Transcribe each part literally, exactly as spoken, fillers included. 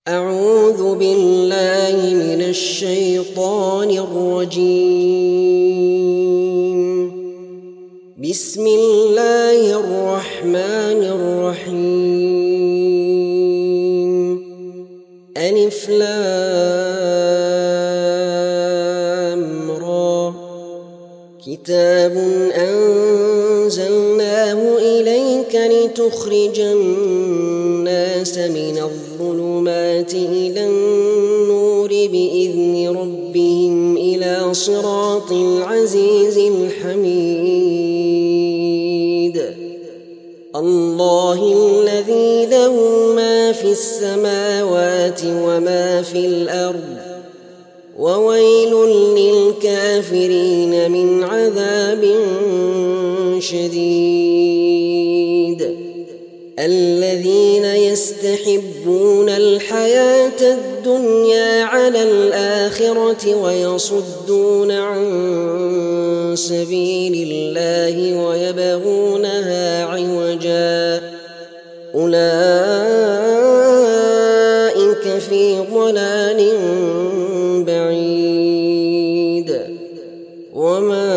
أعوذ بالله من الشيطان الرجيم. بسم الله الرحمن الرحيم. ألف لام را. كتاب أنزلناه إليك لتخرج الناس من الظلمات إلى النور بإذن ربهم إلى صراط العزيز الحميد. الله الذي له ما في السماوات وما في الأرض، وويل للكافرين من عذاب شديد. الذين يستحبون الحياة الدنيا على الآخرة ويصدون عن سبيل الله ويبغونها عوجا، أولئك في ضلال بعيد. وما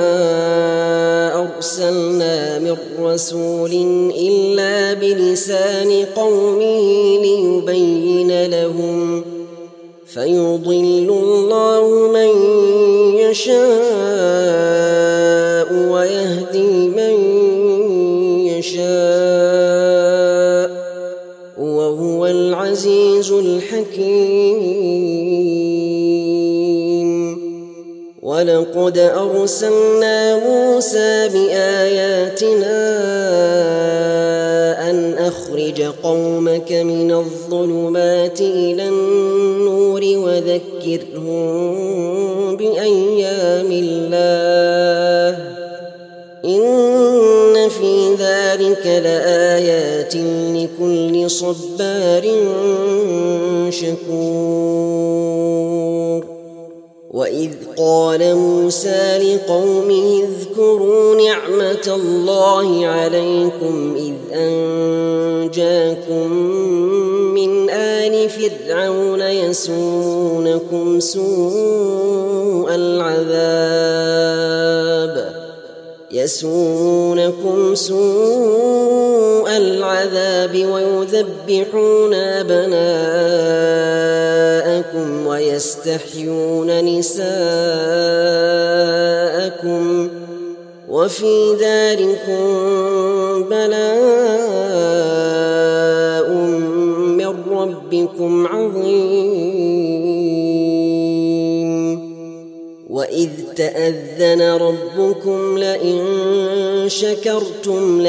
أرسلنا من رسول إلا بلسان قومه ليبين لهم، فيضل الله من يشاء ويهدي من يشاء، وهو العزيز الحكيم. ولقد أرسلنا موسى بآياتنا أن أخرج قومك من الظلمات إلى النور وذكرهم بأيام الله، إن في ذلك لآيات لكل صبار شكور. وإذ قال موسى لقومه اذكروا نعمة الله عليكم إذ أنجاكم من آل فرعون يسومونكم سوء العذاب يسومونكم سوء العذاب ويذبحون أبناءكم ويستحيون نساءكم، وفي ذلكم بلاء من ربكم عظيم. وإذ تأذن ربكم لئن شكرتم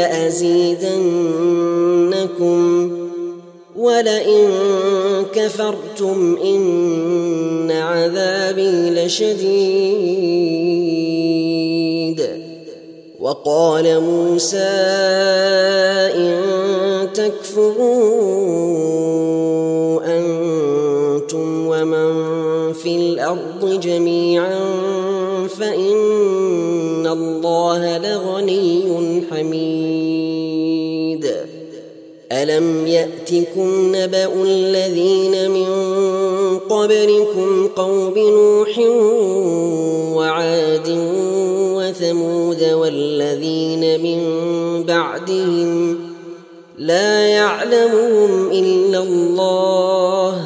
لأزيدنكم ولئن كفرتم إن عذابي لشديد. وقال موسى إن تكفروا أنتم ومن في الأرض جميعا فإن الله لغني حميد. ألم يأتكم نبأ الذين من قبلكم قوم نوح وعاد وثمود والذين من بعدهم لا يعلمهم إلا الله،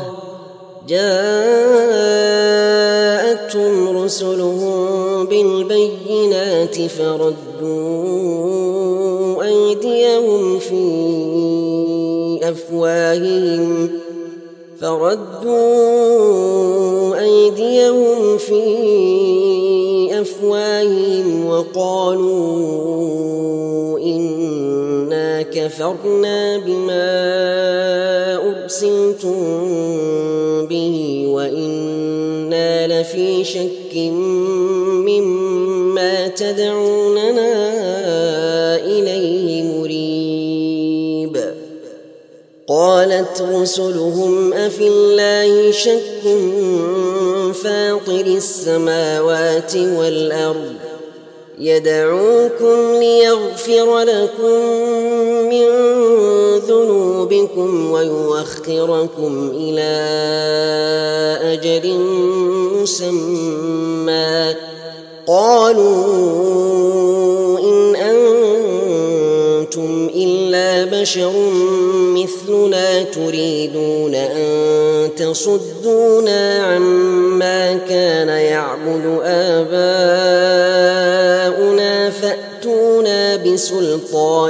جاءتهم رسلهم بالبينات فردوا أيديهم في أفواههم فردوا أيديهم في أفواههم وقالوا إنا كفرنا بما أرسلتم به وإنا لفي شك مما تدعوننا إليه مريب. قالت رسلهم أفي الله شك فاطر السماوات والأرض يدعوكم ليغفر لكم من ذنوبكم ويؤخركم إلى أجل مسمى قالوا إن أنتم إلا بشر مثلنا تريدون أن تصدونا عما كان يعبد آباؤنا فأتونا بسلطان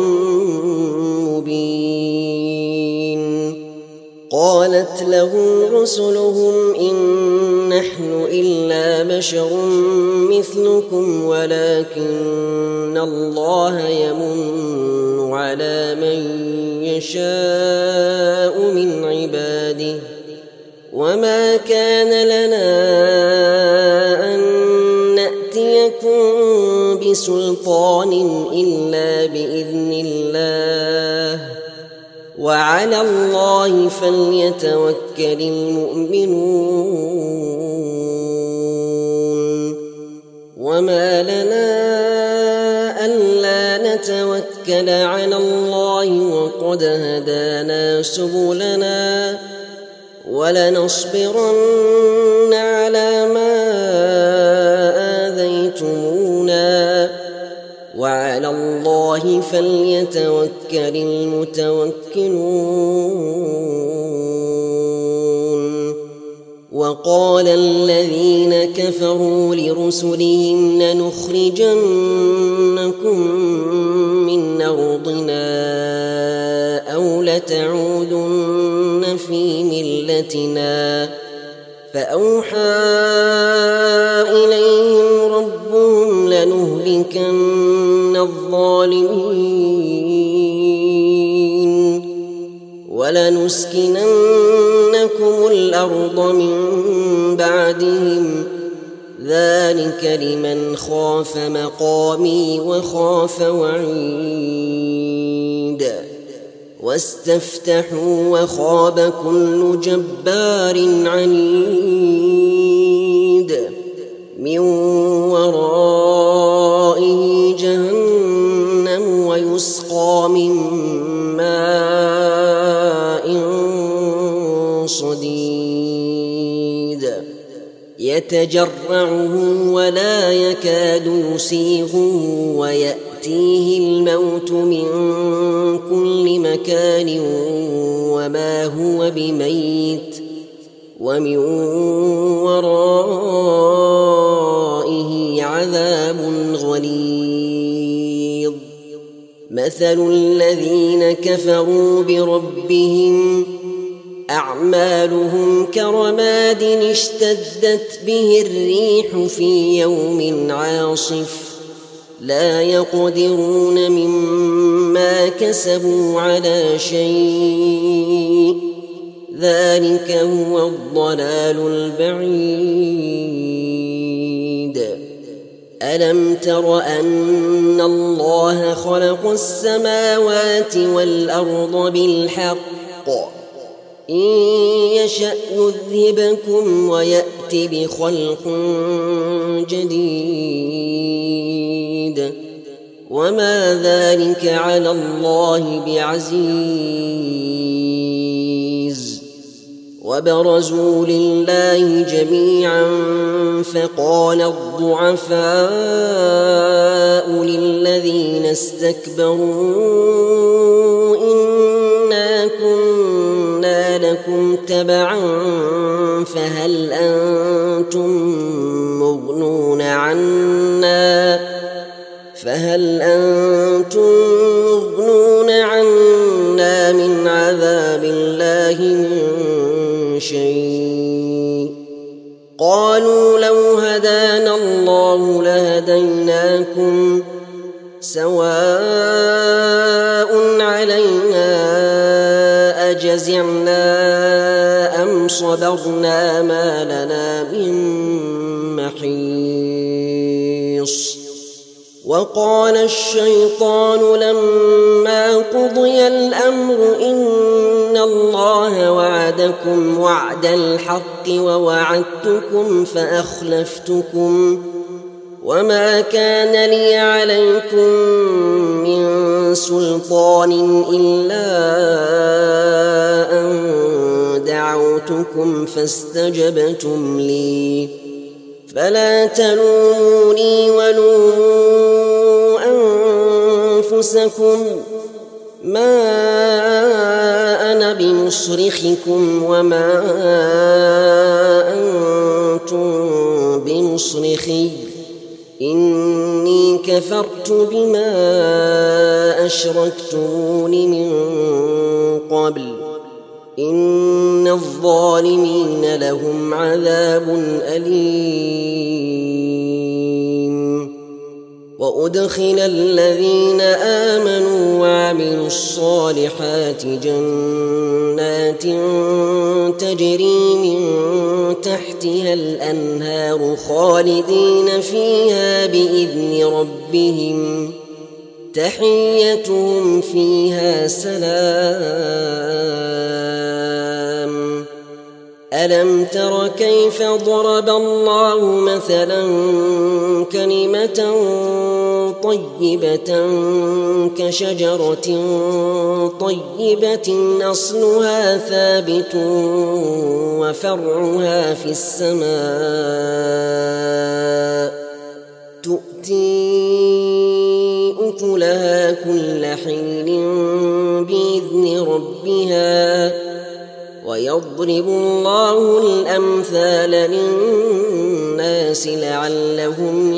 مبين. قالت لهم رسلهم إن نحن إلا بشر مثلكم ولكن الله يمن على من يشاء من عباده وما كان لنا أن نأتيكم بسلطان إلا بإذن الله وعلى الله فليتوكل المؤمنون. وما لنا ألا نتوكل على الله وقد هدانا سبلنا ولنصبرن على ما آذيتمونا وعلى الله فليتوكل المتوكلون. وقال الذين كفروا لرسلهم لنخرجنكم من أرضنا أو لتعودن في ملتنا فأوحى إليهم ربهم لنهلكن الظالمين ولنسكننكم الأرض من بعدهم ذلك لمن خاف مقامي وخاف وعيد. واستفتحوا وخاب كل جبار عنيد من ورائه جهنم ويسقى من ماء صديد يتجرعه ولا يكاد يسيغه ويأتيه الموت من كل مكان وما هو بميت ومن ورائه عذاب غليظ. مثل الذين كفروا بربهم أعمالهم كرماد اشتدت به الريح في يوم عاصف لا يقدرون مما كسبوا على شيء ذلك هو الضلال البعيد. ألم تر أن الله خلق السماوات والأرض بالحق إن يشأ يذهبكم ويأت بخلق جديد وما ذلك على الله بعزيز. وبرزوا لله جميعا فقال الضعفاء للذين استكبروا إنا كنا لكم تبعا فهل أنتم مغنون عنا فهل أنتم مغنون عنا من عذاب الله من شيء قالوا لو هدانا الله لهديناكم سواء علينا أجزعنا أم صبرنا ما لنا من محيص. وقال الشيطان لما قضي الأمر إن الله وعدكم وعد الحق ووعدتكم فأخلفتكم وما كان لي عليكم من سلطان إلا أن دعوتكم فاستجبتم لي فلا تلوموني ولوموا أنفسكم ما أنا بمصرخكم وما أنتم بمصرخي إني كفرت بما أشركتمون من قبل إن الظالمين لهم عذاب أليم وأدخل الذين آمنوا وعملوا الصالحات جنات تجري من تحتها الأنهار خالدين فيها بإذن ربهم تحيتهم فيها سلام ألم تر كيف ضرب الله مثلا كلمة طيبة كشجرة طيبة أصلها ثابت وفرعها في السماء تؤتي أكلها كل حين بإذن ربها ويضرب الله الأمثال للناس لعلهم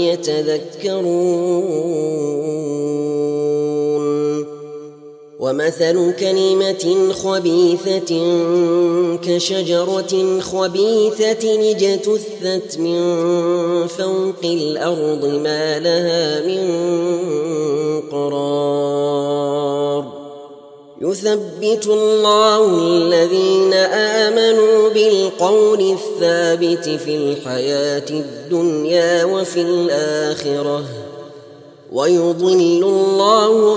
يتذكرون ومثل كلمة خبيثة كشجرة خبيثة اجتثت من فوق الأرض ما لها من قرار يثبت الله الذين آمنوا بالقول الثابت في الحياة الدنيا وفي الآخرة ويضل الله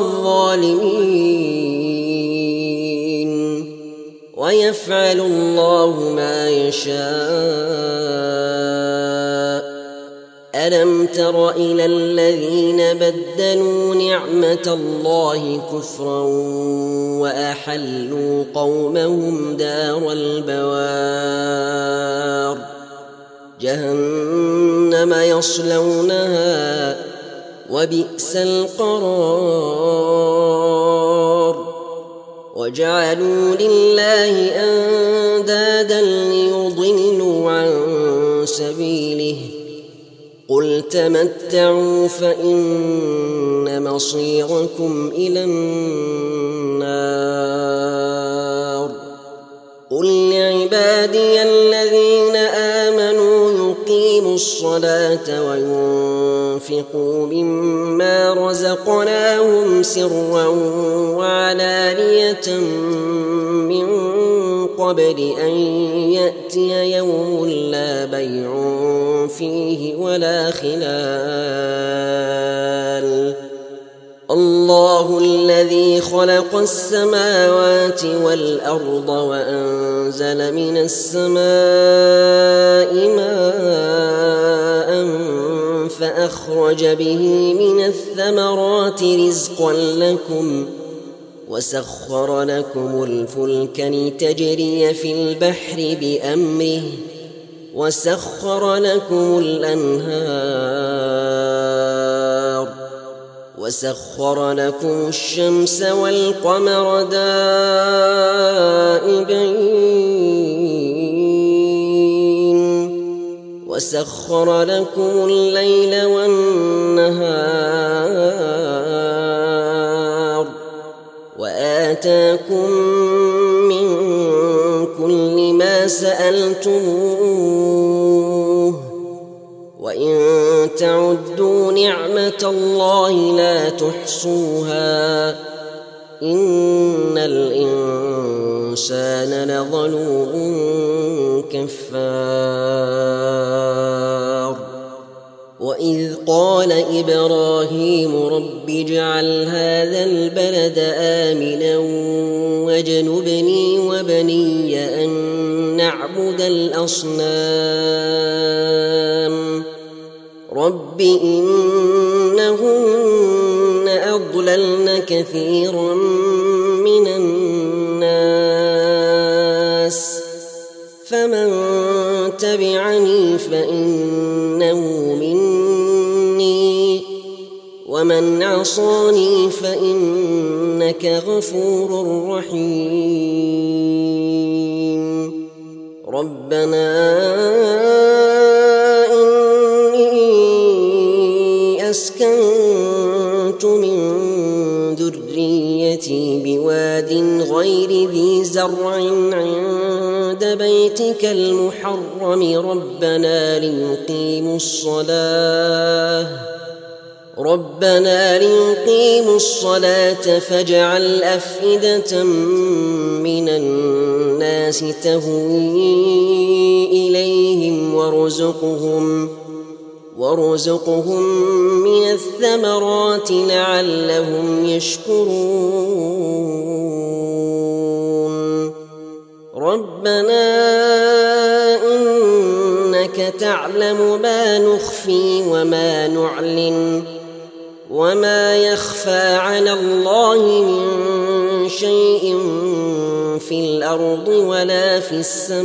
الظالمين ويفعل الله ما يشاء ألم تر إلى الذين بدلوا نعمة الله كفرا وأحلوا قومهم دار البوار جهنم يصلونها وبئس القرار وجعلوا لله أندادا ليضلوا عن سبيله قل تمتعوا فإن مصيركم إلى النار قل لعبادي الذين آمنوا يقيموا الصلاة وينفقوا مما رزقناهم سرا وعلانية من قبل أن يأتي يوم لا بيع فيه ولا خلال الله الذي خلق السماوات والأرض وأنزل من السماء ماء فأخرج به من الثمرات رزقا لكم وسخر لكم الفلك لتجري في البحر بأمره وسخر لكم الأنهار وسخر لكم الشمس والقمر دائبين وسخر لكم الليل والنهار وآتاكم من كل ما سألتموه وإن تعدوا نعمة الله لا تحصوها إن الإنسان لظلوم كفار وإذ قال إبراهيم رب اجعل هذا البلد آمنا واجنبني وبني أن نعبد الأصنام رب إنهن أضللن كثيرا من الناس فمن تبعني فإنه مني ومن عصاني فإنك غفور رحيم ربنا إني أسكنت من ذريتي بواد غير ذي زرع عند بيتك المحرم ربنا ليقيموا الصلاة ربنا ليقيموا الصلاة فاجعل أفئدة من الناس تهوي إليهم وارزقهم وارزقهم من الثمرات لعلهم يشكرون ربنا إنك تعلم ما نخفي وما نعلن وما يخفى على الله من شيء في الأرض ولا في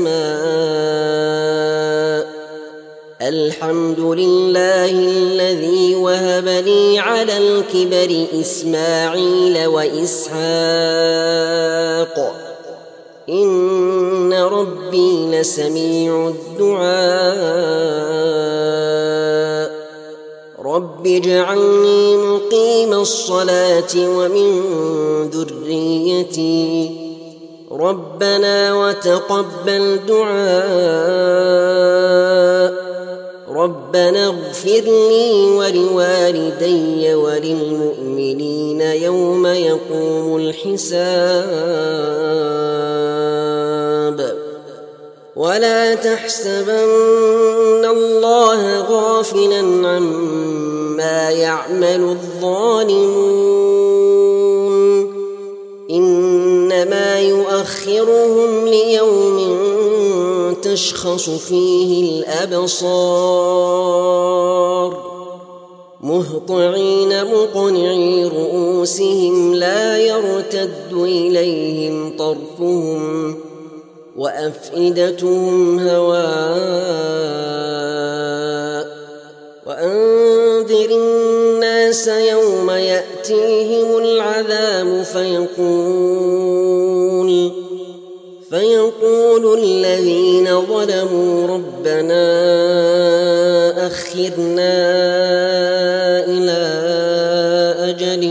السماء الحمد لله الذي وهب لي على الكبر إسماعيل وإسحاق إن ربي لسميع الدعاء رب اجعلني مقيم الصلاة ومن ذريتي ربنا وتقبل دعاء ربنا اغفر لي ولوالدي وللمؤمنين يوم يقوم الحساب ولا تحسبن الله غافلا عما يعمل الظالمون إنما يؤخرهم ليوم تشخص فيه الأبصار مهطعين مقنعي رؤوسهم لا يرتد إليهم طرفهم وأفئدتهم هواء وأنذر الناس يوم يأتيهم العذاب فيقول فيقول الذين ظلموا ربنا أخرنا إلى أجل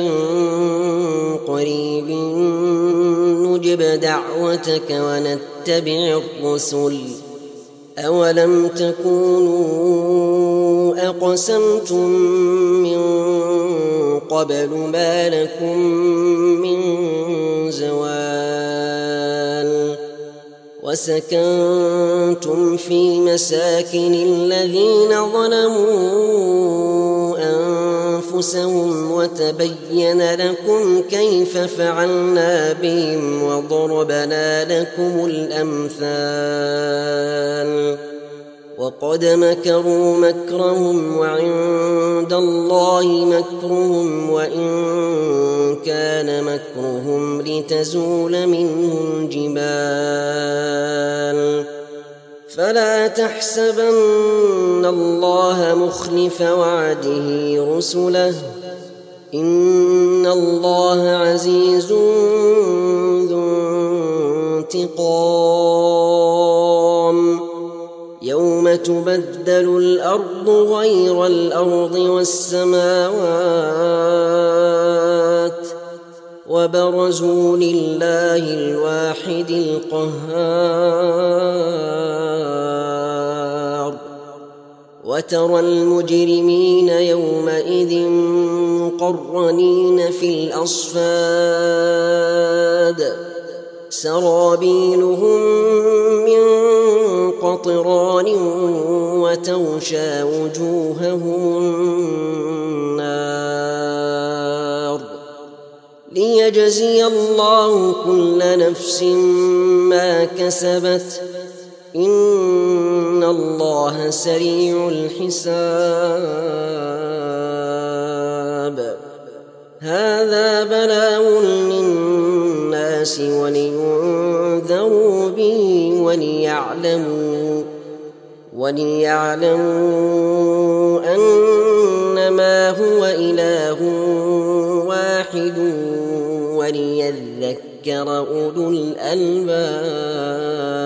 قريب نجب دعوتك ونتبع الرسل أولم تكونوا أقسمتم من قبل ما لكم من زوال وسكنتم في مساكن الذين ظلموا أنفسهم وتبين لكم كيف فعلنا بهم وضربنا لكم الأمثال وقد مكروا مكرهم وعند الله مكرهم وإن كان مكرهم لتزول منه الجبال فلا تحسبن الله مخلف وعده رسله إن الله عزيز ذو انتقام يوم تبدل الأرض غير الأرض والسماوات وبرزوا لله الواحد القهار وترى المجرمين يومئذ مقرنين في الأصفاد سرابيلهم من قطران وتغشى وجوههم النار ليجزي الله كل نفس ما كسبت إن الله سريع الحساب. هذا بلاغ للناس ولينذروا به وليعلموا وليعلموا أنما هو إله واحد وليذكر أولو الألباب.